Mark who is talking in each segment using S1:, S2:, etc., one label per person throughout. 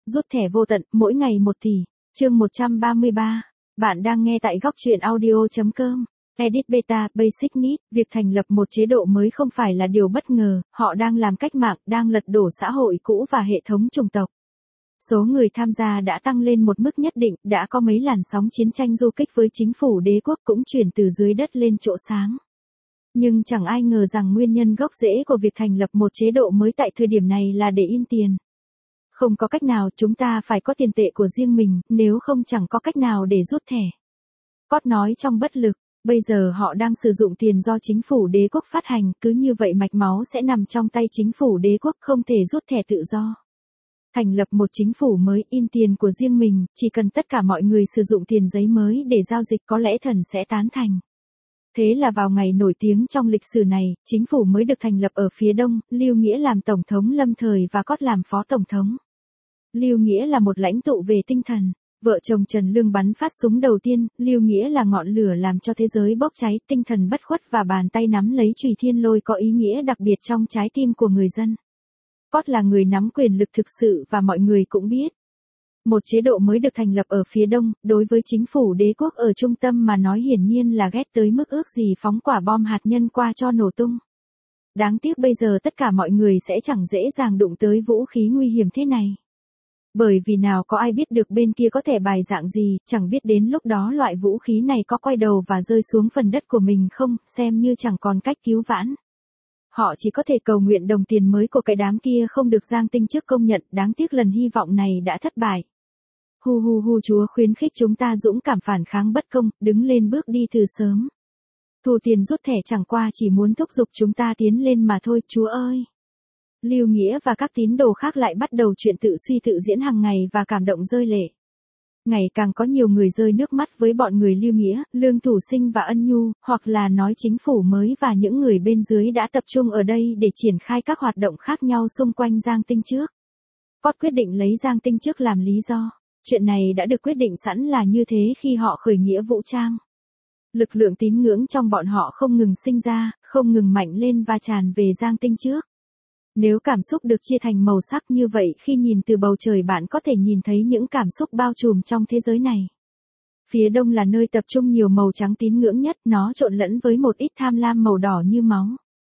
S1: rút thẻ vô tận, mỗi ngày 1 tỷ. Chương 133. Bạn đang nghe tại góc truyện audio.com. Edit Beta, Basic Need. Việc thành lập một chế độ mới không phải là điều bất ngờ, họ đang làm cách mạng, đang lật đổ xã hội cũ và hệ thống chủng tộc. Số người tham gia đã tăng lên một mức nhất định, đã có mấy làn sóng chiến tranh du kích với chính phủ đế quốc cũng chuyển từ dưới đất lên chỗ sáng. Nhưng chẳng ai ngờ rằng nguyên nhân gốc rễ của việc thành lập một chế độ mới tại thời điểm này là để in tiền. Không có cách nào, chúng ta phải có tiền tệ của riêng mình, nếu không chẳng có cách nào để rút thẻ. Cót nói trong bất lực, bây giờ họ đang sử dụng tiền do chính phủ đế quốc phát hành, cứ như vậy mạch máu sẽ nằm trong tay chính phủ đế quốc, không thể rút thẻ tự do. Thành lập một chính phủ mới, in tiền của riêng mình, chỉ cần tất cả mọi người sử dụng tiền giấy mới để giao dịch có lẽ thần sẽ tán thành. Thế là vào ngày nổi tiếng trong lịch sử này, chính phủ mới được thành lập ở phía đông, Lưu Nghĩa làm tổng thống lâm thời và Cót làm phó tổng thống. Lưu Nghĩa là một lãnh tụ về tinh thần. Vợ chồng Trần Lương bắn phát súng đầu tiên, Lưu Nghĩa là ngọn lửa làm cho thế giới bốc cháy, tinh thần bất khuất và bàn tay nắm lấy chùy thiên lôi có ý nghĩa đặc biệt trong trái tim của người dân. Cót là người nắm quyền lực thực sự và mọi người cũng biết. Một chế độ mới được thành lập ở phía đông, đối với chính phủ đế quốc ở trung tâm mà nói hiển nhiên là ghét tới mức ước gì phóng quả bom hạt nhân qua cho nổ tung. Đáng tiếc bây giờ tất cả mọi người sẽ chẳng dễ dàng đụng tới vũ khí nguy hiểm thế này. Bởi vì nào có ai biết được bên kia có thể bài dạng gì, chẳng biết đến lúc đó loại vũ khí này có quay đầu và rơi xuống phần đất của mình không, xem như chẳng còn cách cứu vãn. Họ chỉ có thể cầu nguyện đồng tiền mới của cái đám kia không được Giang Tinh Chức công nhận, đáng tiếc lần hy vọng này đã thất bại. Hu hu hu, Chúa khuyến khích chúng ta dũng cảm phản kháng bất công, đứng lên bước đi từ sớm. Thu tiền rút thẻ chẳng qua chỉ muốn thúc giục chúng ta tiến lên mà thôi, Chúa ơi. Lưu Nghĩa và các tín đồ khác lại bắt đầu chuyện tự suy tự diễn hàng ngày và cảm động rơi lệ. Ngày càng có nhiều người rơi nước mắt với bọn người Lưu Nghĩa, Lương Thủ Sinh và Ân Nhu, hoặc là nói chính phủ mới và những người bên dưới đã tập trung ở đây để triển khai các hoạt động khác nhau xung quanh Giang Tinh Chức. Cót quyết định lấy Giang Tinh Chức làm lý do. Chuyện này đã được quyết định sẵn là như thế khi họ khởi nghĩa vũ trang. Lực lượng tín ngưỡng trong bọn họ không ngừng sinh ra, không ngừng mạnh lên và tràn về Giang Tinh Chức. Nếu cảm xúc được chia thành màu sắc như vậy, khi nhìn từ bầu trời bạn có thể nhìn thấy những cảm xúc bao trùm trong thế giới này. Phía đông là nơi tập trung nhiều màu trắng tín ngưỡng nhất, nó trộn lẫn với một ít tham lam màu đỏ như máu.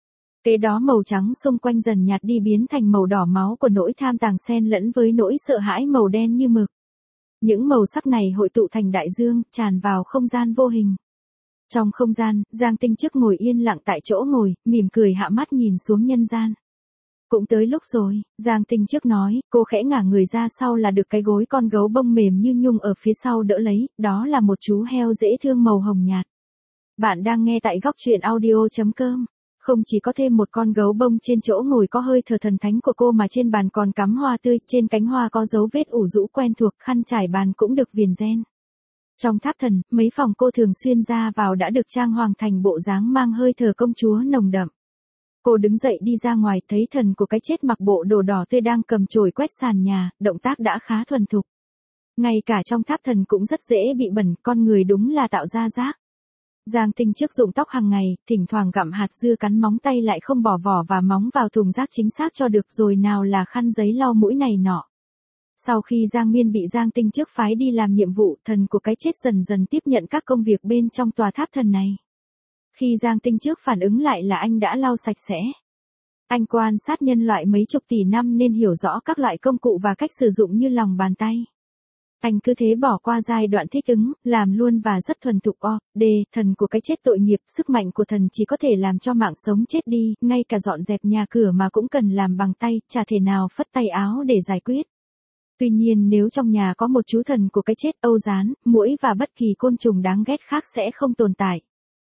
S1: Kế đó màu trắng xung quanh dần nhạt đi biến thành màu đỏ máu của nỗi tham tàng xen lẫn với nỗi sợ hãi màu đen như mực. Những màu sắc này hội tụ thành đại dương, tràn vào không gian vô hình. Trong không gian, Giang Tinh Chức ngồi yên lặng tại chỗ ngồi, mỉm cười hạ mắt nhìn xuống nhân gian. Cũng tới lúc rồi, Giang Tinh Chức nói, cô khẽ ngả người ra sau là được cái gối con gấu bông mềm như nhung ở phía sau đỡ lấy, đó là một chú heo dễ thương màu hồng nhạt. Bạn đang nghe tại góc truyện audio.com. Không chỉ có thêm một con gấu bông trên chỗ ngồi có hơi thở thần thánh của cô mà trên bàn còn cắm hoa tươi, trên cánh hoa có dấu vết ủ rũ quen thuộc, khăn trải bàn cũng được viền ren. Trong tháp thần, mấy phòng cô thường xuyên ra vào đã được trang hoàng thành bộ dáng mang hơi thở công chúa nồng đậm. Cô đứng dậy đi ra ngoài, thấy thần của cái chết mặc bộ đồ đỏ tươi đang cầm chổi quét sàn nhà, động tác đã khá thuần thục. Ngay cả trong tháp thần cũng rất dễ bị bẩn, con người đúng là tạo ra rác. Giang Tinh Chức rụng tóc hàng ngày, thỉnh thoảng gặm hạt dưa cắn móng tay lại không bỏ vỏ và móng vào thùng rác chính xác cho được, rồi nào là khăn giấy lau mũi này nọ. Sau khi Giang Miên bị Giang Tinh Chức phái đi làm nhiệm vụ, thần của cái chết dần dần tiếp nhận các công việc bên trong tòa tháp thần này. Khi Giang Tinh Chức phản ứng lại là anh đã lau sạch sẽ. Anh quan sát nhân loại mấy chục tỷ năm nên hiểu rõ các loại công cụ và cách sử dụng như lòng bàn tay. Anh cứ thế bỏ qua giai đoạn thích ứng, làm luôn và rất thuần thục. Thần của cái chết tội nghiệp, sức mạnh của thần chỉ có thể làm cho mạng sống chết đi, ngay cả dọn dẹp nhà cửa mà cũng cần làm bằng tay, chả thể nào phất tay áo để giải quyết. Tuy nhiên nếu trong nhà có một chú thần của cái chết, âu dán, muỗi và bất kỳ côn trùng đáng ghét khác sẽ không tồn tại.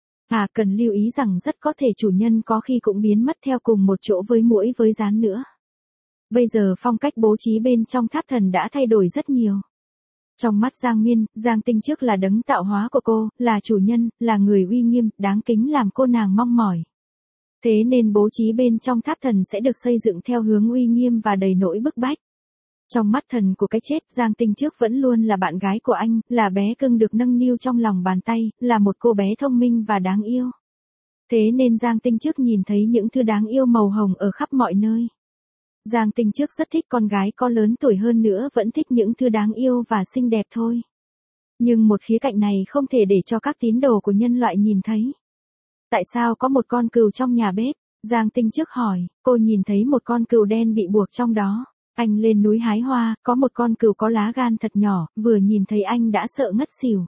S1: Cần lưu ý rằng rất có thể chủ nhân có khi cũng biến mất theo cùng một chỗ với muỗi với dán nữa. Bây giờ phong cách bố trí bên trong tháp thần đã thay đổi rất nhiều. Trong mắt Giang Miên, Giang Tinh Chức là đấng tạo hóa của cô, là chủ nhân, là người uy nghiêm, đáng kính làm cô nàng mong mỏi. Thế nên bố trí bên trong tháp thần sẽ được xây dựng theo hướng uy nghiêm và đầy nỗi bức bách. Trong mắt thần của cái chết, Giang Tinh Chức vẫn luôn là bạn gái của anh, là bé cưng được nâng niu trong lòng bàn tay, là một cô bé thông minh và đáng yêu. Thế nên Giang Tinh Chức nhìn thấy những thứ đáng yêu màu hồng ở khắp mọi nơi. Giang Tinh trước rất thích con gái có lớn tuổi hơn nữa vẫn thích những thứ đáng yêu và xinh đẹp thôi. Nhưng một khía cạnh này không thể để cho các tín đồ của nhân loại nhìn thấy. Tại sao có một con cừu trong nhà bếp? Giang Tinh trước hỏi, cô nhìn thấy một con cừu đen bị buộc trong đó. Anh lên núi hái hoa, có một con cừu có lá gan thật nhỏ, vừa nhìn thấy anh đã sợ ngất xỉu.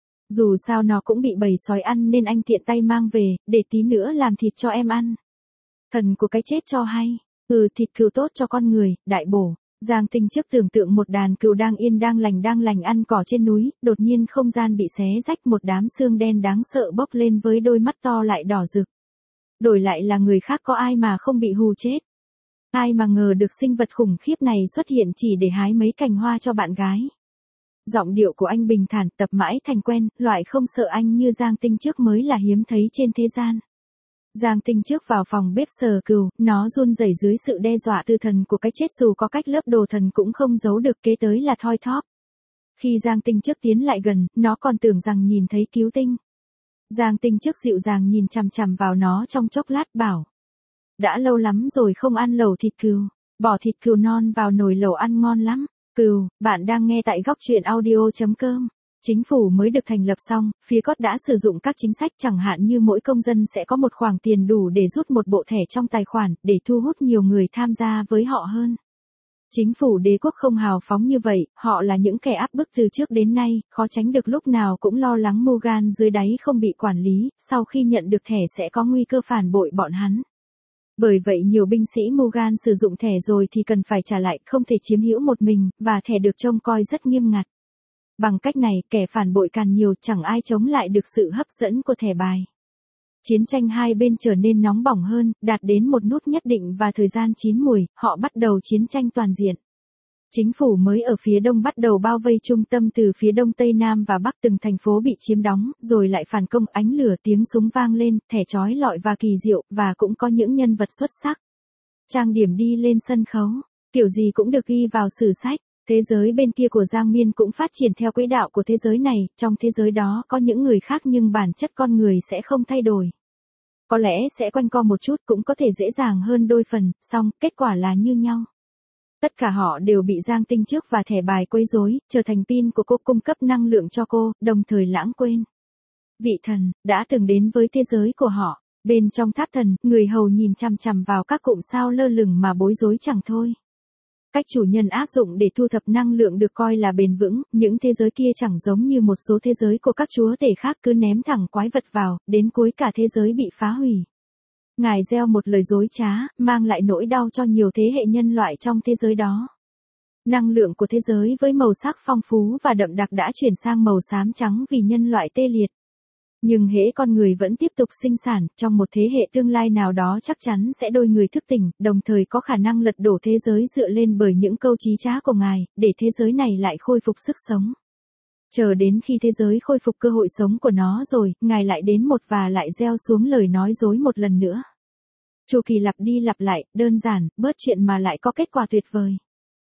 S1: Dù sao nó cũng bị bầy sói ăn nên anh tiện tay mang về, để tí nữa làm thịt cho em ăn. Thần của cái chết cho hay. Thịt cừu tốt cho con người, đại bổ. Giang Tinh trước tưởng tượng một đàn cừu đang yên đang lành ăn cỏ trên núi, đột nhiên không gian bị xé rách, một đám xương đen đáng sợ bốc lên với đôi mắt to lại đỏ rực. Đổi lại là người khác có ai mà không bị hù chết. Ai mà ngờ được sinh vật khủng khiếp này xuất hiện chỉ để hái mấy cành hoa cho bạn gái. Giọng điệu của anh bình thản, tập mãi thành quen, loại không sợ anh như Giang Tinh trước mới là hiếm thấy trên thế gian. Giang Tinh trước vào phòng bếp sờ cừu, nó run rẩy dưới sự đe dọa từ thần của cái chết, dù có cách lớp đồ thần cũng không giấu được, kế tới là thoi thóp. Khi Giang Tinh trước tiến lại gần, nó còn tưởng rằng nhìn thấy cứu tinh. Giang Tinh trước dịu dàng nhìn chằm chằm vào nó trong chốc lát bảo. Đã lâu lắm rồi không ăn lẩu thịt cừu, bỏ thịt cừu non vào nồi lẩu ăn ngon lắm. Cừu, bạn đang nghe tại góc truyện audio.com. Chính phủ mới được thành lập xong, phía COT đã sử dụng các chính sách chẳng hạn như mỗi công dân sẽ có một khoản tiền đủ để rút một bộ thẻ trong tài khoản, để thu hút nhiều người tham gia với họ hơn. Chính phủ đế quốc không hào phóng như vậy, họ là những kẻ áp bức từ trước đến nay, khó tránh được lúc nào cũng lo lắng Morgan dưới đáy không bị quản lý, sau khi nhận được thẻ sẽ có nguy cơ phản bội bọn hắn. Bởi vậy nhiều binh sĩ Morgan sử dụng thẻ rồi thì cần phải trả lại, không thể chiếm hữu một mình, và thẻ được trông coi rất nghiêm ngặt. Bằng cách này, kẻ phản bội càng nhiều, chẳng ai chống lại được sự hấp dẫn của thẻ bài. Chiến tranh hai bên trở nên nóng bỏng hơn, đạt đến một nút nhất định và thời gian chín muồi, họ bắt đầu chiến tranh toàn diện. Chính phủ mới ở phía đông bắt đầu bao vây trung tâm từ phía đông tây nam và bắc, từng thành phố bị chiếm đóng, rồi lại phản công, ánh lửa, tiếng súng vang lên, thẻ chói lọi và kỳ diệu, và cũng có những nhân vật xuất sắc. Trang điểm đi lên sân khấu, kiểu gì cũng được ghi vào sử sách. Thế giới bên kia của Giang Miên cũng phát triển theo quỹ đạo của thế giới này, trong thế giới đó có những người khác nhưng bản chất con người sẽ không thay đổi. Có lẽ sẽ quanh co một chút, cũng có thể dễ dàng hơn đôi phần, song kết quả là như nhau. Tất cả họ đều bị Giang Tinh trước và thẻ bài quấy rối, trở thành pin của cô, cung cấp năng lượng cho cô, đồng thời lãng quên. Vị thần đã từng đến với thế giới của họ. Bên trong tháp thần, người hầu nhìn chằm chằm vào các cụm sao lơ lửng mà bối rối chẳng thôi. Cách chủ nhân áp dụng để thu thập năng lượng được coi là bền vững, những thế giới kia chẳng giống như một số thế giới của các chúa tể khác, cứ ném thẳng quái vật vào, đến cuối cả thế giới bị phá hủy. Ngài gieo một lời dối trá, mang lại nỗi đau cho nhiều thế hệ nhân loại trong thế giới đó. Năng lượng của thế giới với màu sắc phong phú và đậm đặc đã chuyển sang màu xám trắng vì nhân loại tê liệt. Nhưng hễ con người vẫn tiếp tục sinh sản, trong một thế hệ tương lai nào đó chắc chắn sẽ đôi người thức tỉnh, đồng thời có khả năng lật đổ thế giới dựa lên bởi những câu chí trá của Ngài, để thế giới này lại khôi phục sức sống. Chờ đến khi thế giới khôi phục cơ hội sống của nó rồi, Ngài lại đến một và lại gieo xuống lời nói dối một lần nữa. Chu kỳ lặp đi lặp lại, đơn giản, bớt chuyện mà lại có kết quả tuyệt vời.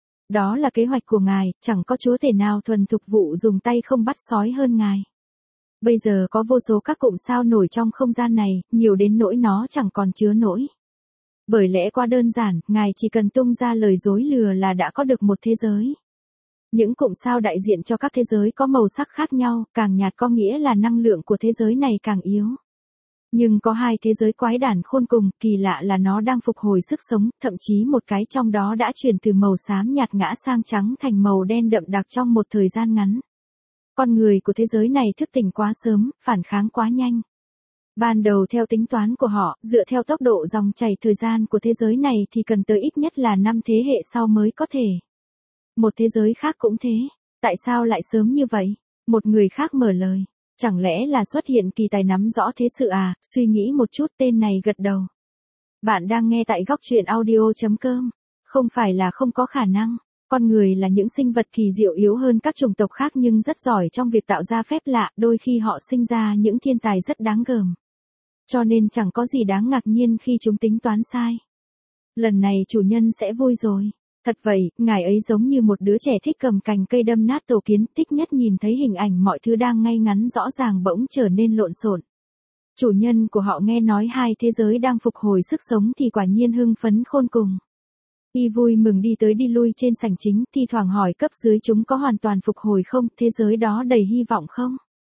S1: Đó là kế hoạch của Ngài, chẳng có chúa tể nào thuần thục vụ dùng tay không bắt sói hơn Ngài. Bây giờ có vô số các cụm sao nổi trong không gian này, nhiều đến nỗi nó chẳng còn chứa nổi. Bởi lẽ quá đơn giản, Ngài chỉ cần tung ra lời dối lừa là đã có được một thế giới. Những cụm sao đại diện cho các thế giới có màu sắc khác nhau, càng nhạt có nghĩa là năng lượng của thế giới này càng yếu. Nhưng có hai thế giới quái đản khôn cùng, kỳ lạ là nó đang phục hồi sức sống, thậm chí một cái trong đó đã chuyển từ màu xám nhạt ngã sang trắng thành màu đen đậm đặc trong một thời gian ngắn. Con người của thế giới này thức tỉnh quá sớm, phản kháng quá nhanh. Ban đầu theo tính toán của họ, dựa theo tốc độ dòng chảy thời gian của thế giới này thì cần tới ít nhất là 5 thế hệ sau mới có thể. Một thế giới khác cũng thế. Tại sao lại sớm như vậy? Một người khác mở lời. Chẳng lẽ là xuất hiện kỳ tài nắm rõ thế sự à? Suy nghĩ một chút, tên này gật đầu. Bạn đang nghe tại góc truyện audio.com. Không phải là không có khả năng. Con người là những sinh vật kỳ diệu yếu hơn các chủng tộc khác nhưng rất giỏi trong việc tạo ra phép lạ, đôi khi họ sinh ra những thiên tài rất đáng gờm. Cho nên chẳng có gì đáng ngạc nhiên khi chúng tính toán sai. Lần này chủ nhân sẽ vui rồi. Thật vậy, ngài ấy giống như một đứa trẻ thích cầm cành cây đâm nát tổ kiến, thích nhất nhìn thấy hình ảnh mọi thứ đang ngay ngắn rõ ràng bỗng trở nên lộn xộn. Chủ nhân của họ nghe nói hai thế giới đang phục hồi sức sống thì quả nhiên hưng phấn khôn cùng. Y vui mừng đi tới đi lui trên sảnh chính, thi thoảng hỏi cấp dưới chúng có hoàn toàn phục hồi không, thế giới đó đầy hy vọng không?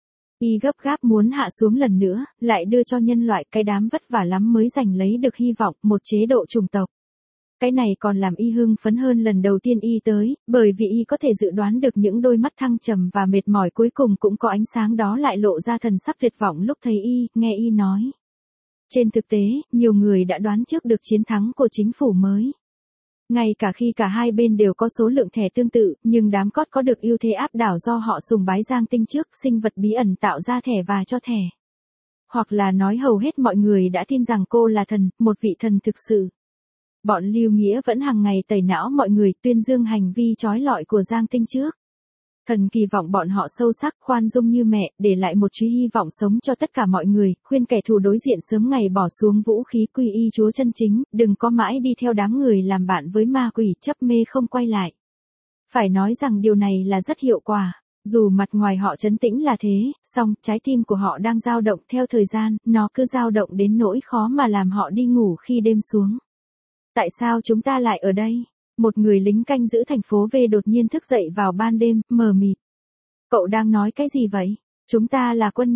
S1: Y gấp gáp muốn hạ xuống lần nữa, lại đưa cho nhân loại cái đám vất vả lắm mới giành lấy được hy vọng, một chế độ chủng tộc. Cái này còn làm Y hưng phấn hơn lần đầu tiên Y tới, bởi vì Y có thể dự đoán được những đôi mắt thăng trầm và mệt mỏi cuối cùng cũng có ánh sáng đó lại lộ ra thần sắc tuyệt vọng lúc thấy Y, nghe Y nói. Trên thực tế, nhiều người đã đoán trước được chiến thắng của chính phủ mới. Ngay cả khi cả hai bên đều có số lượng thẻ tương tự, nhưng đám cót có được ưu thế áp đảo do họ sùng bái Giang Tinh trước, sinh vật bí ẩn tạo ra thẻ và cho thẻ. Hoặc là nói hầu hết mọi người đã tin rằng cô là thần, một vị thần thực sự. Bọn Lưu Nghĩa vẫn hàng ngày tẩy não mọi người, tuyên dương hành vi trói lọi của Giang Tinh trước. Thần kỳ vọng bọn họ sâu sắc, khoan dung như mẹ, để lại một chút hy vọng sống cho tất cả mọi người, khuyên kẻ thù đối diện sớm ngày bỏ xuống vũ khí quy y Chúa chân chính, đừng có mãi đi theo đám người làm bạn với ma quỷ, chấp mê không quay lại. Phải nói rằng điều này là rất hiệu quả. Dù mặt ngoài họ trấn tĩnh là thế, song trái tim của họ đang dao động theo thời gian, nó cứ dao động đến nỗi khó mà làm họ đi ngủ khi đêm xuống. Tại sao chúng ta lại ở đây? Một người lính canh giữ thành phố V đột nhiên thức dậy vào ban đêm, mờ mịt. Cậu đang nói cái gì vậy? Chúng ta là quân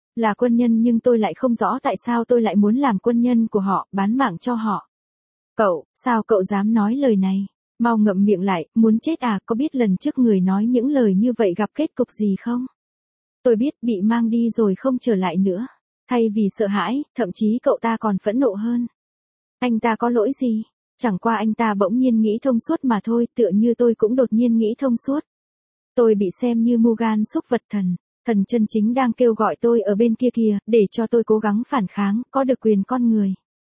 S1: nhân nhưng tôi lại không rõ tại sao tôi lại muốn làm quân nhân của họ, bán mạng cho họ. Cậu, sao cậu dám nói lời này? Mau ngậm miệng lại, muốn chết à, có biết lần trước người nói những lời như vậy gặp kết cục gì không? Tôi biết bị mang đi rồi không trở lại nữa. Thay vì sợ hãi, thậm chí cậu ta còn phẫn nộ hơn. Anh ta có lỗi gì? Chẳng qua anh ta bỗng nhiên nghĩ thông suốt mà thôi, tựa như tôi cũng đột nhiên nghĩ thông suốt. Tôi bị xem như Mugan xúc vật thần. Thần chân chính đang kêu gọi tôi ở bên kia kìa, để cho tôi cố gắng phản kháng, có được quyền con người.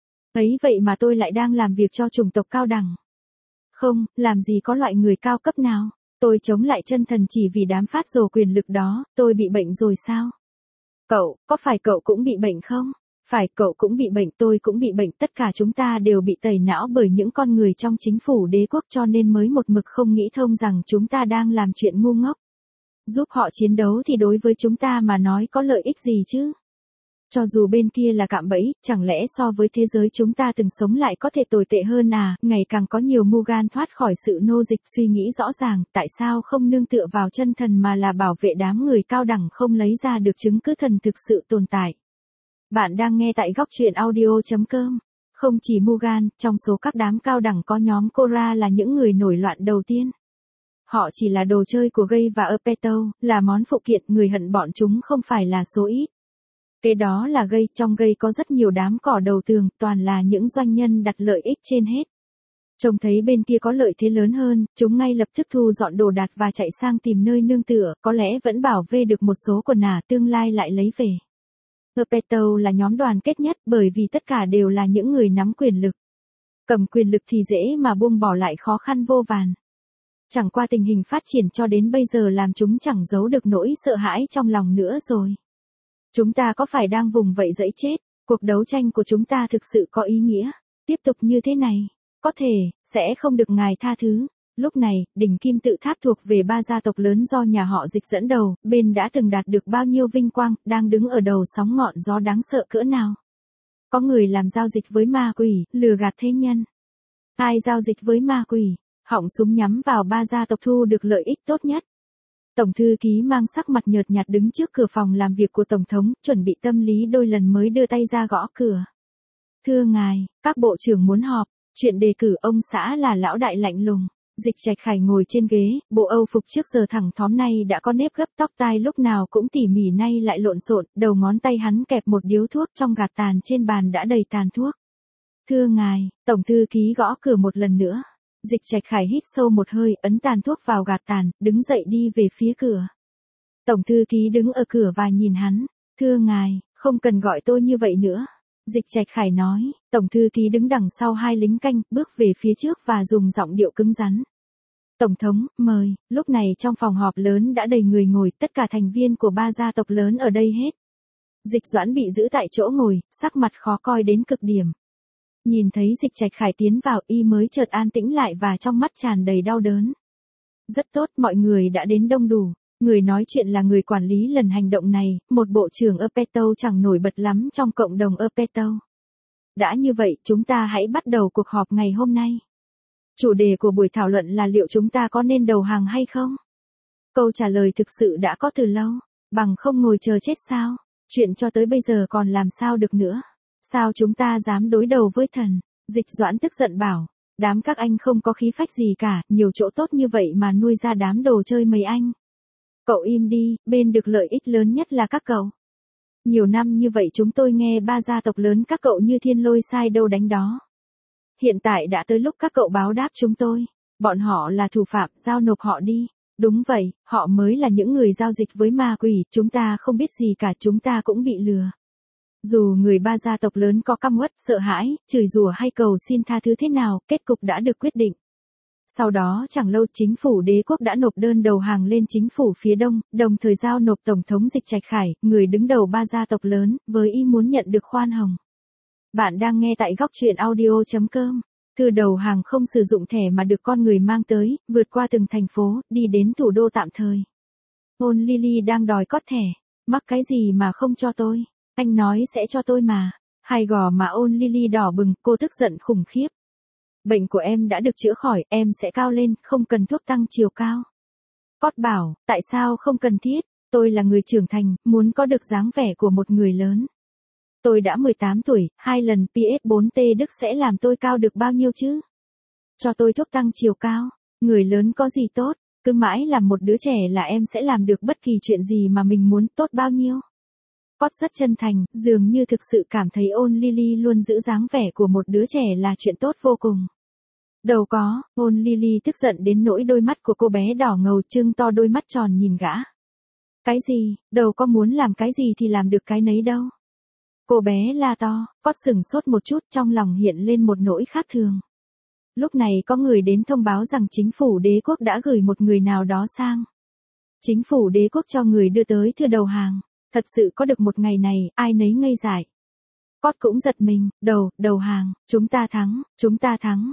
S1: Ấy vậy mà tôi lại đang làm việc cho chủng tộc cao đẳng. Không, làm gì có loại người cao cấp nào. Tôi chống lại chân thần chỉ vì đám phát rồ quyền lực đó, tôi bị bệnh rồi sao? Cậu, có phải cậu cũng bị bệnh không? Phải, cậu cũng bị bệnh, tôi cũng bị bệnh, tất cả chúng ta đều bị tẩy não bởi những con người trong chính phủ đế quốc cho nên mới một mực không nghĩ thông rằng chúng ta đang làm chuyện ngu ngốc. Giúp họ chiến đấu thì đối với chúng ta mà nói có lợi ích gì chứ? Cho dù bên kia là cạm bẫy, chẳng lẽ so với thế giới chúng ta từng sống lại có thể tồi tệ hơn à? Ngày càng có nhiều Mugan thoát khỏi sự nô dịch, suy nghĩ rõ ràng, tại sao không nương tựa vào chân thần mà là bảo vệ đám người cao đẳng không lấy ra được chứng cứ thần thực sự tồn tại. Bạn đang nghe tại góc truyện audio.com. Không chỉ Mugan, trong số các đám cao đẳng có nhóm Cora là những người nổi loạn đầu tiên. Họ chỉ là đồ chơi của Gay và Apeto, là món phụ kiện, người hận bọn chúng không phải là số ít. Kế đó là Gay, trong Gay có rất nhiều đám cỏ đầu tường, toàn là những doanh nhân đặt lợi ích trên hết. Trông thấy bên kia có lợi thế lớn hơn, chúng ngay lập tức thu dọn đồ đạc và chạy sang tìm nơi nương tựa, có lẽ vẫn bảo vệ được một số quần ả tương lai lại lấy về. Apeto là nhóm đoàn kết nhất bởi vì tất cả đều là những người nắm quyền lực. Cầm quyền lực thì dễ mà buông bỏ lại khó khăn vô vàn. Chẳng qua tình hình phát triển cho đến bây giờ làm chúng chẳng giấu được nỗi sợ hãi trong lòng nữa rồi. Chúng ta có phải đang vùng vẫy dẫy chết? Cuộc đấu tranh của chúng ta thực sự có ý nghĩa. Tiếp tục như thế này, có thể, sẽ không được ngài tha thứ. Lúc này, đỉnh kim tự tháp thuộc về ba gia tộc lớn do nhà họ Dịch dẫn đầu, bên đã từng đạt được bao nhiêu vinh quang, đang đứng ở đầu sóng ngọn gió đáng sợ cỡ nào. Có người làm giao dịch với ma quỷ, lừa gạt thế nhân. Ai giao dịch với ma quỷ? Họng súng nhắm vào ba gia tộc thu được lợi ích tốt nhất. Tổng thư ký mang sắc mặt nhợt nhạt đứng trước cửa phòng làm việc của Tổng thống, chuẩn bị tâm lý đôi lần mới đưa tay ra gõ cửa. Thưa ngài, các bộ trưởng muốn họp, chuyện đề cử ông xã là lão đại lạnh lùng. Dịch Trạch Khải ngồi trên ghế, bộ Âu phục trước giờ thẳng thóm nay đã có nếp gấp, tóc tai lúc nào cũng tỉ mỉ nay lại lộn xộn, đầu ngón tay hắn kẹp một điếu thuốc trong gạt tàn trên bàn đã đầy tàn thuốc. Thưa ngài, Tổng thư ký gõ cửa một lần nữa. Dịch Trạch Khải hít sâu một hơi, ấn tàn thuốc vào gạt tàn, đứng dậy đi về phía cửa. Tổng thư ký đứng ở cửa và nhìn hắn. Thưa ngài, không cần gọi tôi như vậy nữa. Dịch Trạch Khải nói, Tổng thư ký đứng đằng sau hai lính canh, bước về phía trước và dùng giọng điệu cứng rắn. Tổng thống, mời, lúc này trong phòng họp lớn đã đầy người ngồi, tất cả thành viên của ba gia tộc lớn ở đây hết. Dịch Doãn bị giữ tại chỗ ngồi, sắc mặt khó coi đến cực điểm. Nhìn thấy Dịch Trạch Khải tiến vào, y mới chợt an tĩnh lại và trong mắt tràn đầy đau đớn. Rất tốt, mọi người đã đến đông đủ. Người nói chuyện là người quản lý lần hành động này, một bộ trưởng Apeto chẳng nổi bật lắm trong cộng đồng Apeto. Đã như vậy, chúng ta hãy bắt đầu cuộc họp ngày hôm nay. Chủ đề của buổi thảo luận là liệu chúng ta có nên đầu hàng hay không? Câu trả lời thực sự đã có từ lâu, bằng không ngồi chờ chết sao? Chuyện cho tới bây giờ còn làm sao được nữa? Sao chúng ta dám đối đầu với thần? Dịch Doãn tức giận bảo, đám các anh không có khí phách gì cả, nhiều chỗ tốt như vậy mà nuôi ra đám đồ chơi mấy anh. Cậu im đi, bên được lợi ích lớn nhất là các cậu. Nhiều năm như vậy chúng tôi nghe ba gia tộc lớn các cậu như thiên lôi sai đâu đánh đó. Hiện tại đã tới lúc các cậu báo đáp chúng tôi. Bọn họ là thủ phạm, giao nộp họ đi. Đúng vậy, họ mới là những người giao dịch với ma quỷ, chúng ta không biết gì cả, chúng ta cũng bị lừa. Dù người ba gia tộc lớn có căm uất, sợ hãi, chửi rủa hay cầu xin tha thứ thế nào, kết cục đã được quyết định. Sau đó chẳng lâu chính phủ đế quốc đã nộp đơn đầu hàng lên chính phủ phía đông, đồng thời giao nộp Tổng thống Dịch Trạch Khải, người đứng đầu ba gia tộc lớn, với ý muốn nhận được khoan hồng. Bạn đang nghe tại góc truyện audio.com. Thư đầu hàng không sử dụng thẻ mà được con người mang tới, vượt qua từng thành phố, đi đến thủ đô tạm thời. Ôn Lily đang đòi cót thẻ. Mắc cái gì mà không cho tôi? Anh nói sẽ cho tôi mà. Hai gò mà Ôn Lily đỏ bừng, cô tức giận khủng khiếp. Bệnh của em đã được chữa khỏi, em sẽ cao lên, không cần thuốc tăng chiều cao. Cót bảo, tại sao không cần thiết? Tôi là người trưởng thành, muốn có được dáng vẻ của một người lớn. Tôi đã 18 tuổi, 2 lần PS4T Đức sẽ làm tôi cao được bao nhiêu chứ? Cho tôi thuốc tăng chiều cao. Người lớn có gì tốt, cứ mãi làm một đứa trẻ là em sẽ làm được bất kỳ chuyện gì mà mình muốn, tốt bao nhiêu. Cót rất chân thành, dường như thực sự cảm thấy Ôn Lily luôn giữ dáng vẻ của một đứa trẻ là chuyện tốt vô cùng. Đâu có, Ôn Lily tức giận đến nỗi đôi mắt của cô bé đỏ ngầu trưng to đôi mắt tròn nhìn gã. Cái gì, đâu có muốn làm cái gì thì làm được cái nấy đâu. Cô bé la to, Cót sửng sốt một chút, trong lòng hiện lên một nỗi khác thường. Lúc này có người đến thông báo rằng chính phủ đế quốc đã gửi một người nào đó sang. Chính phủ đế quốc cho người đưa tới thư đầu hàng. Thật sự có được một ngày này, ai nấy ngây dại. Cót cũng giật mình, đầu hàng, chúng ta thắng,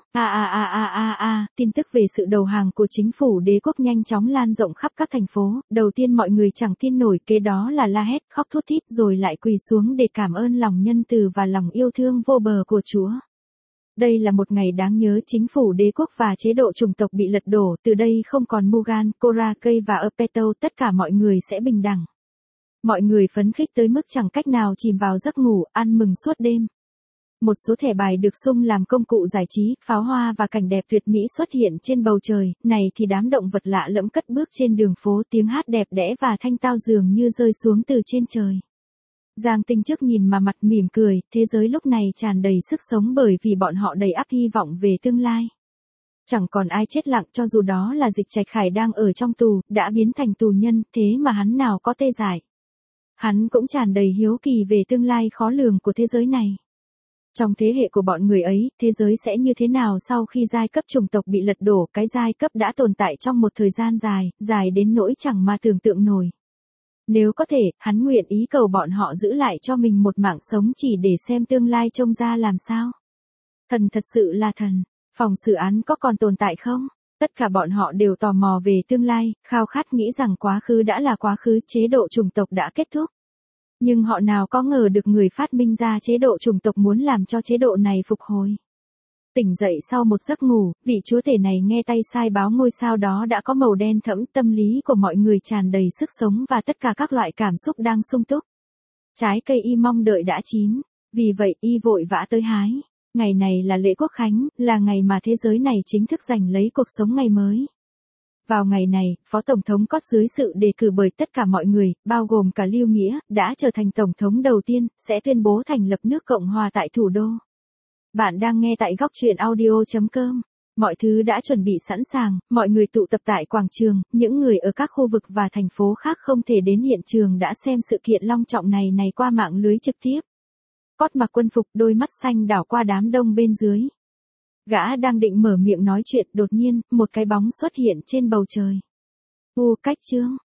S1: tin tức về sự đầu hàng của chính phủ đế quốc nhanh chóng lan rộng khắp các thành phố, đầu tiên mọi người chẳng tin nổi, kế đó là la hét, khóc thút thít rồi lại quỳ xuống để cảm ơn lòng nhân từ và lòng yêu thương vô bờ của Chúa. Đây là một ngày đáng nhớ, chính phủ đế quốc và chế độ chủng tộc bị lật đổ, từ đây không còn Mughal, Korakei và Apeto, tất cả mọi người sẽ bình đẳng. Mọi người phấn khích tới mức chẳng cách nào chìm vào giấc ngủ, ăn mừng suốt đêm. Một số thẻ bài được sung làm công cụ giải trí, pháo hoa và cảnh đẹp tuyệt mỹ xuất hiện trên bầu trời, này thì đám động vật lạ lẫm cất bước trên đường phố, tiếng hát đẹp đẽ và thanh tao dường như rơi xuống từ trên trời. Giang Tinh Chức nhìn mà mặt mỉm cười, thế giới lúc này tràn đầy sức sống bởi vì bọn họ đầy ắp hy vọng về tương lai. Chẳng còn ai chết lặng, cho dù đó là Dịch Trạch Khải đang ở trong tù, đã biến thành tù nhân, thế mà hắn nào có tê dại. Hắn cũng tràn đầy hiếu kỳ về tương lai khó lường của thế giới này. Trong thế hệ của bọn người ấy, thế giới sẽ như thế nào sau khi giai cấp chủng tộc bị lật đổ, cái giai cấp đã tồn tại trong một thời gian dài, dài đến nỗi chẳng mà tưởng tượng nổi. Nếu có thể, hắn nguyện ý cầu bọn họ giữ lại cho mình một mạng sống chỉ để xem tương lai trông ra làm sao. Thần thật sự là thần. Phòng xử án có còn tồn tại không? Tất cả bọn họ đều tò mò về tương lai, khao khát nghĩ rằng quá khứ đã là quá khứ, chế độ chủng tộc đã kết thúc. Nhưng họ nào có ngờ được người phát minh ra chế độ chủng tộc muốn làm cho chế độ này phục hồi. Tỉnh dậy sau một giấc ngủ, vị chúa tể này nghe tay sai báo ngôi sao đó đã có màu đen thẫm, tâm lý của mọi người tràn đầy sức sống và tất cả các loại cảm xúc đang sung túc. Trái cây y mong đợi đã chín, vì vậy y vội vã tới hái. Ngày này là lễ quốc khánh, là ngày mà thế giới này chính thức giành lấy cuộc sống ngày mới. Vào ngày này, Phó Tổng thống Cót dưới sự đề cử bởi tất cả mọi người, bao gồm cả Lưu Nghĩa, đã trở thành Tổng thống đầu tiên, sẽ tuyên bố thành lập nước Cộng hòa tại thủ đô. Bạn đang nghe tại góc truyện audio.com. Mọi thứ đã chuẩn bị sẵn sàng, mọi người tụ tập tại quảng trường, những người ở các khu vực và thành phố khác không thể đến hiện trường đã xem sự kiện long trọng này qua mạng lưới trực tiếp. Cót mặc quân phục, đôi mắt xanh đảo qua đám đông bên dưới. Gã đang định mở miệng nói chuyện, đột nhiên, một cái bóng xuất hiện trên bầu trời. Cách Trương,